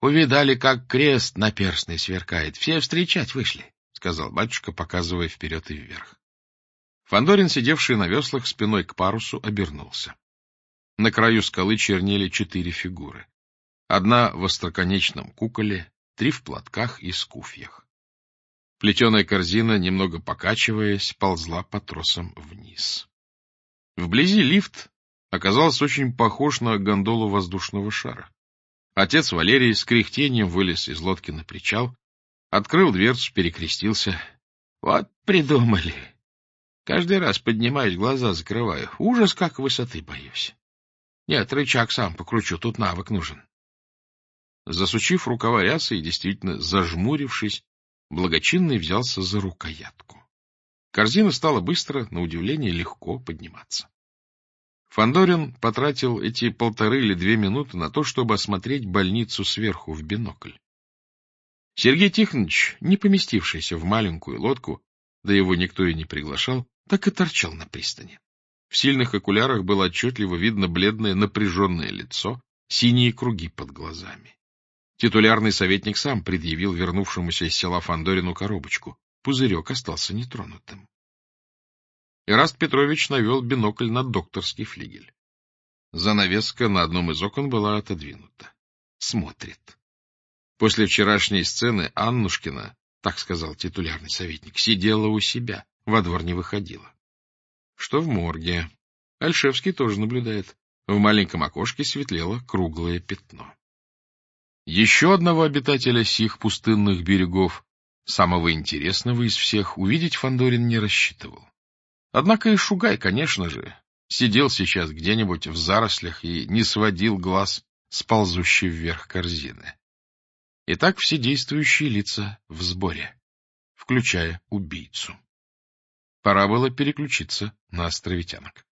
увидали, как крест наперстный сверкает. Все встречать вышли, — сказал батюшка, показывая вперед и вверх. Фандорин, сидевший на веслах спиной к парусу, обернулся. На краю скалы чернели 4 фигуры. Одна в остроконечном куколе, 3 в платках и скуфьях. Плетеная корзина, немного покачиваясь, ползла по тросам вниз. Вблизи лифт оказался очень похож на гондолу воздушного шара. Отец Валерий с кряхтением вылез из лодки на причал, открыл дверцу, перекрестился. — Вот придумали. Каждый раз поднимаюсь, глаза закрываю. Ужас, как высоты боюсь. Нет, рычаг сам покручу, тут навык нужен. Засучив рукава рясы и действительно зажмурившись, благочинный взялся за рукоятку. Корзина стала быстро, на удивление, легко подниматься. Фандорин потратил эти 1,5 или 2 минуты на то, чтобы осмотреть больницу сверху в бинокль. Сергей Тихонович, не поместившийся в маленькую лодку, да его никто и не приглашал, так и торчал на пристани. В сильных окулярах было отчетливо видно бледное напряженное лицо, синие круги под глазами. Титулярный советник сам предъявил вернувшемуся из села Фандорину коробочку. Пузырек остался нетронутым. Эраст Петрович навел бинокль на докторский флигель. Занавеска на одном из окон была отодвинута. Смотрит. После вчерашней сцены Аннушкина, так сказал титулярный советник, сидела у себя, во двор не выходила. Что в морге. Альшевский тоже наблюдает. В маленьком окошке светлело круглое пятно. Еще одного обитателя сих пустынных берегов, самого интересного из всех, увидеть Фандорин не рассчитывал. Однако и Шугай, конечно же, сидел сейчас где-нибудь в зарослях и не сводил глаз с ползущей вверх корзины. Итак, все действующие лица в сборе, включая убийцу. Пора было переключиться на островитянок.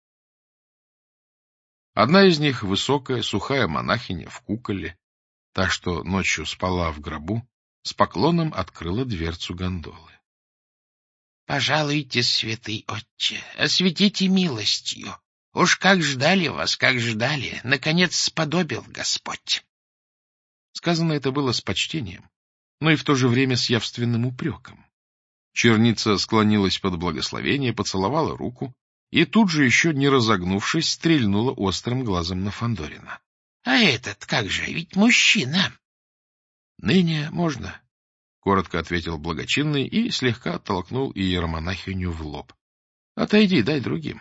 Одна из них, высокая, сухая монахиня в куколе, та, что ночью спала в гробу, с поклоном открыла дверцу гондолы. — Пожалуйте, святый отче, осветите милостью. Уж как ждали вас, как ждали, наконец сподобил Господь. Сказано это было с почтением, но и в то же время с явственным упреком. Черница склонилась под благословение, поцеловала руку и тут же, еще не разогнувшись, стрельнула острым глазом на Фандорина. — А этот как же, ведь мужчина. — Ныне можно, — коротко ответил благочинный и слегка оттолкнул иеромонахиню в лоб. — Отойди, дай другим.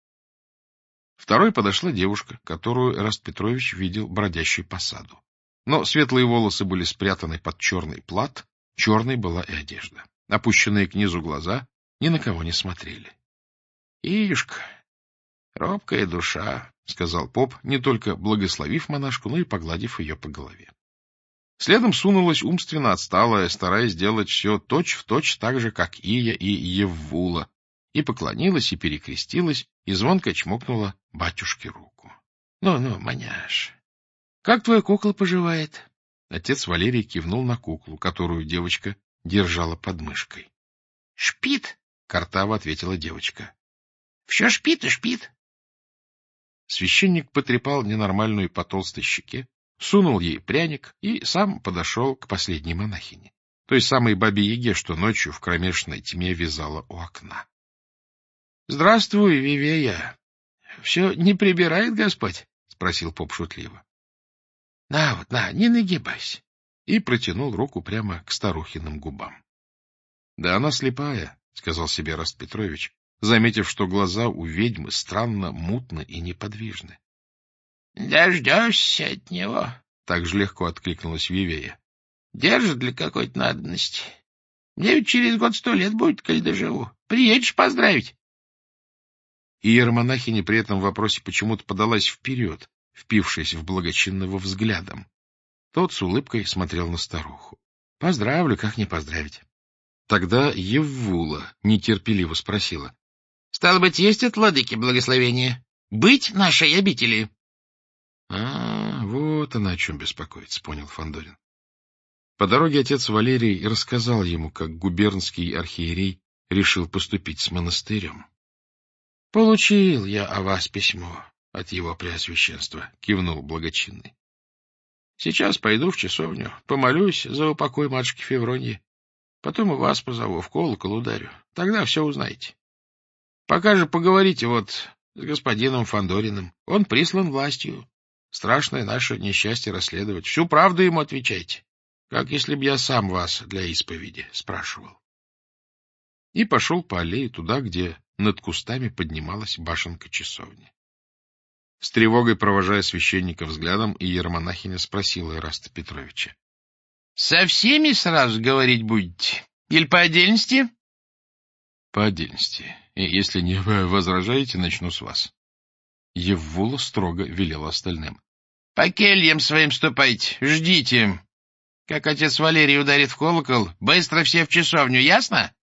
Второй подошла девушка, которую Эраст Петрович видел бродящей по саду. Но светлые волосы были спрятаны под черный плат, черной была и одежда. Опущенные к низу глаза ни на кого не смотрели. — Ишка, робкая душа, — сказал поп, не только благословив монашку, но и погладив ее по голове. Следом сунулась умственно отсталая, стараясь сделать все точь-в-точь так же, как Ия и Еввула, и поклонилась, и перекрестилась, и звонко чмокнула батюшке руку. — Ну-ну, маняш, как твоя кукла поживает? Отец Валерий кивнул на куклу, которую девочка держала под мышкой. — Шпит, — картаво ответила девочка. — Все шпит и шпит. Священник потрепал ненормальную по толстой щеке, сунул ей пряник и сам подошел к последней монахине, той самой бабе-яге, что ночью в кромешной тьме вязала у окна. — Здравствуй, Вивея. Все не прибирает Господь? — спросил поп шутливо. — На вот, на, не нагибайся. И протянул руку прямо к старухиным губам. — Да она слепая, — сказал себе Эраст Петрович, заметив, что глаза у ведьмы странно мутны и неподвижны. — Дождешься от него, — так же легко откликнулась Вивея. — Держит для какой-то надобности. Мне ведь через год 100 лет будет, коль доживу. Приедешь поздравить. Иеромонахиня при этом вопросе почему-то подалась вперед, впившись в благочинного взглядом. Тот с улыбкой смотрел на старуху. — Поздравлю, как не поздравить. Тогда Еввула нетерпеливо спросила. — Стало быть, есть от владыки благословение? Быть нашей обители? — вот она о чем беспокоится, — понял Фандорин. По дороге отец Валерий рассказал ему, как губернский архиерей решил поступить с монастырем. — Получил я о вас письмо от его преосвященства, — кивнул благочинный. Сейчас пойду в часовню, помолюсь за упокой матушки Февроньи. Потом и вас позову, в колокол ударю. Тогда все узнаете. Пока же поговорите вот с господином Фандориным. Он прислан властью. Страшное наше несчастье расследовать. Всю правду ему отвечайте, как если б я сам вас для исповеди спрашивал. И пошел по аллее туда, где над кустами поднималась башенка часовни. С тревогой провожая священника взглядом, иеромонахиня спросила Ираста Петровича: — Со всеми сразу говорить будете? Или по отдельности? — По отдельности. И если не возражаете, начну с вас. Еввула строго велела остальным: — По кельям своим ступайте, ждите. Как отец Валерий ударит в колокол, быстро все в часовню, ясно?